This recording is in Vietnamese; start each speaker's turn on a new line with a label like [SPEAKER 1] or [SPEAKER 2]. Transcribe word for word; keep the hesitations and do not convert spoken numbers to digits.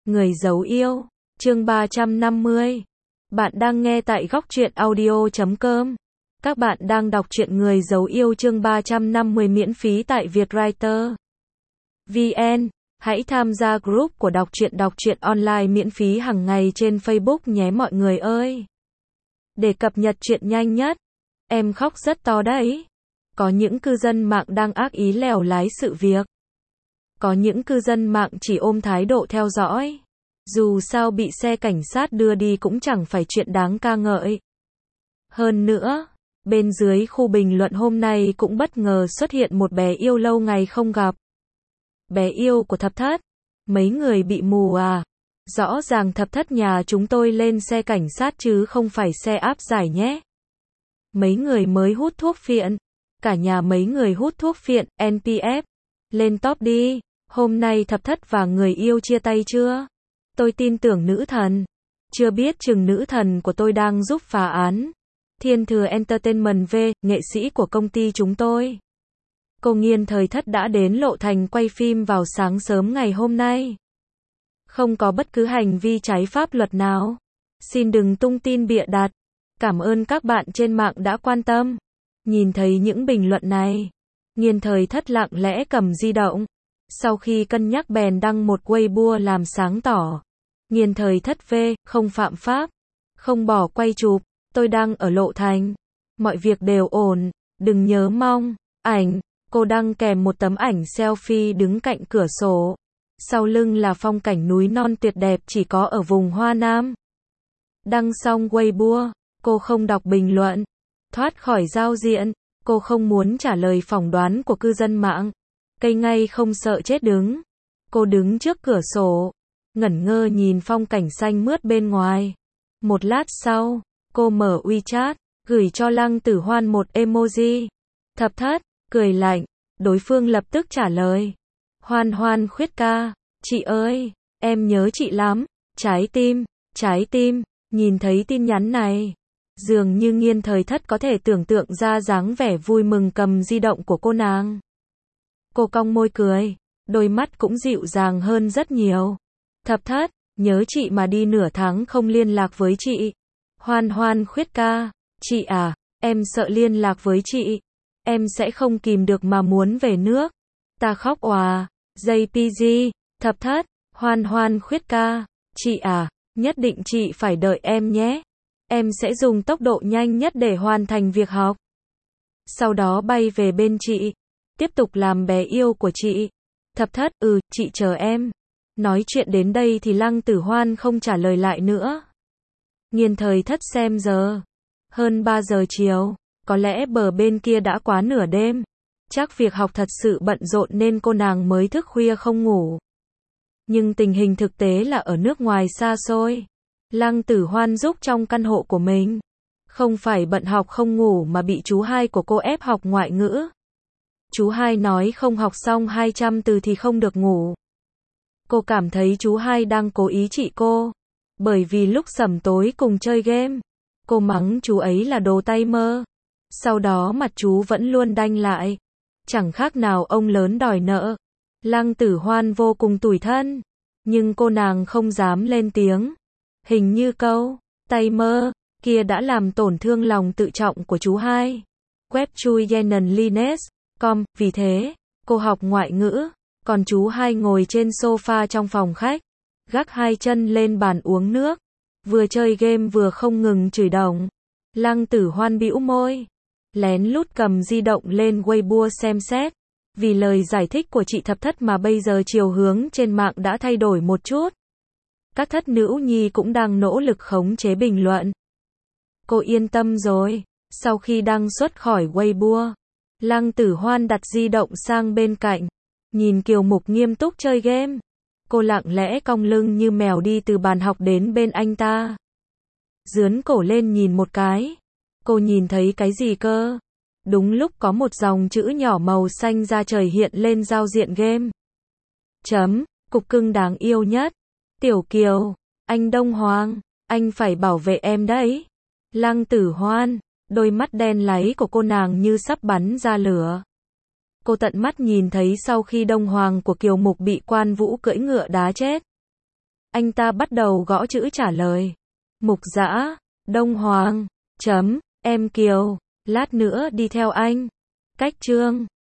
[SPEAKER 1] Người giấu yêu, chương ba trăm năm mươi. Bạn đang nghe tại góc truyện audio chấm com. Các bạn đang đọc truyện Người giấu yêu chương ba trăm năm mươi miễn phí tại Vietwriter vê en. Hãy tham gia group của đọc truyện đọc truyện online miễn phí hàng ngày trên Facebook nhé mọi người ơi. Để cập nhật truyện nhanh nhất. Em khóc rất to đấy. Có những cư dân mạng đang ác ý lèo lái sự việc. Có những cư dân mạng chỉ ôm thái độ theo dõi. Dù sao bị xe cảnh sát đưa đi cũng chẳng phải chuyện đáng ca ngợi. Hơn nữa, bên dưới khu bình luận hôm nay cũng bất ngờ xuất hiện một bé yêu lâu ngày không gặp. Bé yêu của Thập Thất. Mấy người bị mù à? Rõ ràng Thập Thất nhà chúng tôi lên xe cảnh sát chứ không phải xe áp giải nhé. Mấy người mới hút thuốc phiện. Cả nhà mấy người hút thuốc phiện, en pê ép. Lên top đi. Hôm nay Thập Thất và người yêu chia tay chưa? Tôi tin tưởng nữ thần. Chưa biết chừng nữ thần của tôi đang giúp phá án. Thiên Thừa Entertainment V, nghệ sĩ của công ty chúng tôi. Cô Nghiên Thời Thất đã đến Lộ Thành quay phim vào sáng sớm ngày hôm nay. Không có bất cứ hành vi trái pháp luật nào. Xin đừng tung tin bịa đặt. Cảm ơn các bạn trên mạng đã quan tâm. Nhìn thấy những bình luận này, Nghiên Thời Thất lặng lẽ cầm di động. Sau khi cân nhắc bèn đăng một Weibo làm sáng tỏ. Nghiên Thời Thất V, không phạm pháp. Không bỏ quay chụp. Tôi đang ở Lộ Thành. Mọi việc đều ổn. Đừng nhớ mong. Ảnh. Cô đăng kèm một tấm ảnh selfie đứng cạnh cửa sổ. Sau lưng là phong cảnh núi non tuyệt đẹp chỉ có ở vùng Hoa Nam. Đăng xong Weibo, cô không đọc bình luận. Thoát khỏi giao diện. Cô không muốn trả lời phỏng đoán của cư dân mạng. Cây ngay không sợ chết đứng. Cô đứng trước cửa sổ. Ngẩn ngơ nhìn phong cảnh xanh mướt bên ngoài. Một lát sau, cô mở WeChat, gửi cho Lăng Tử Hoan một emoji. Thập Thất, cười lạnh. Đối phương lập tức trả lời. Hoan Hoan khuyết ca. Chị ơi, em nhớ chị lắm. Trái tim, trái tim. Nhìn thấy tin nhắn này. Dường như Nghiên Thời Thất có thể tưởng tượng ra dáng vẻ vui mừng cầm di động của cô nàng. Cô cong môi cười. Đôi mắt cũng dịu dàng hơn rất nhiều. Thập Thất, nhớ chị mà đi nửa tháng không liên lạc với chị. Hoan Hoan khuyết ca. Chị à, em sợ liên lạc với chị. Em sẽ không kìm được mà muốn về nước. Ta khóc òa. jê pê giê, Thập Thất, Hoan Hoan khuyết ca. Chị à, nhất định chị phải đợi em nhé. Em sẽ dùng tốc độ nhanh nhất để hoàn thành việc học. Sau đó bay về bên chị. Tiếp tục làm bé yêu của chị. Thập Thất, ừ, chị chờ em. Nói chuyện đến đây thì Lăng Tử Hoan không trả lời lại nữa. Nghiên Thời Thất xem giờ. Hơn ba giờ chiều. Có lẽ bờ bên kia đã quá nửa đêm. Chắc việc học thật sự bận rộn nên cô nàng mới thức khuya không ngủ. Nhưng tình hình thực tế là ở nước ngoài xa xôi. Lăng Tử Hoan giúp trong căn hộ của mình. Không phải bận học không ngủ mà bị chú hai của cô ép học ngoại ngữ. Chú hai nói không học xong hai trăm từ thì không được ngủ. Cô cảm thấy chú hai đang cố ý trị cô. Bởi vì lúc sẩm tối cùng chơi game, cô mắng chú ấy là đồ tay mơ. Sau đó mặt chú vẫn luôn đanh lại. Chẳng khác nào ông lớn đòi nợ. Lăng Tử Hoan vô cùng tủi thân. Nhưng cô nàng không dám lên tiếng. Hình như câu tay mơ kia đã làm tổn thương lòng tự trọng của chú hai. Web chui Yenan Lines com. Vì thế, cô học ngoại ngữ. Còn chú hai ngồi trên sofa trong phòng khách. Gác hai chân lên bàn uống nước. Vừa chơi game vừa không ngừng chửi đồng. Lăng Tử Hoan bĩu môi. Lén lút cầm di động lên Weibo xem xét. Vì lời giải thích của chị Thập Thất mà bây giờ chiều hướng trên mạng đã thay đổi một chút. Các thất nữ nhi cũng đang nỗ lực khống chế bình luận. Cô yên tâm rồi. Sau khi đăng xuất khỏi Weibo, Lăng Tử Hoan đặt di động sang bên cạnh. Nhìn Kiều Mục nghiêm túc chơi game. Cô lặng lẽ cong lưng như mèo đi từ bàn học đến bên anh ta. Dướn cổ lên nhìn một cái. Cô nhìn thấy cái gì cơ? Đúng lúc có một dòng chữ nhỏ màu xanh da trời hiện lên giao diện game. Chấm, cục cưng đáng yêu nhất. Tiểu Kiều, anh Đông Hoàng, anh phải bảo vệ em đấy. Lăng Tử Hoan, đôi mắt đen láy của cô nàng như sắp bắn ra lửa. Cô tận mắt nhìn thấy sau khi Đông Hoàng của Kiều Mục bị Quan Vũ cưỡi ngựa đá chết. Anh ta bắt đầu gõ chữ trả lời. Mục Dã, Đông Hoàng, chấm, em Kiều, lát nữa đi theo anh. Cách chương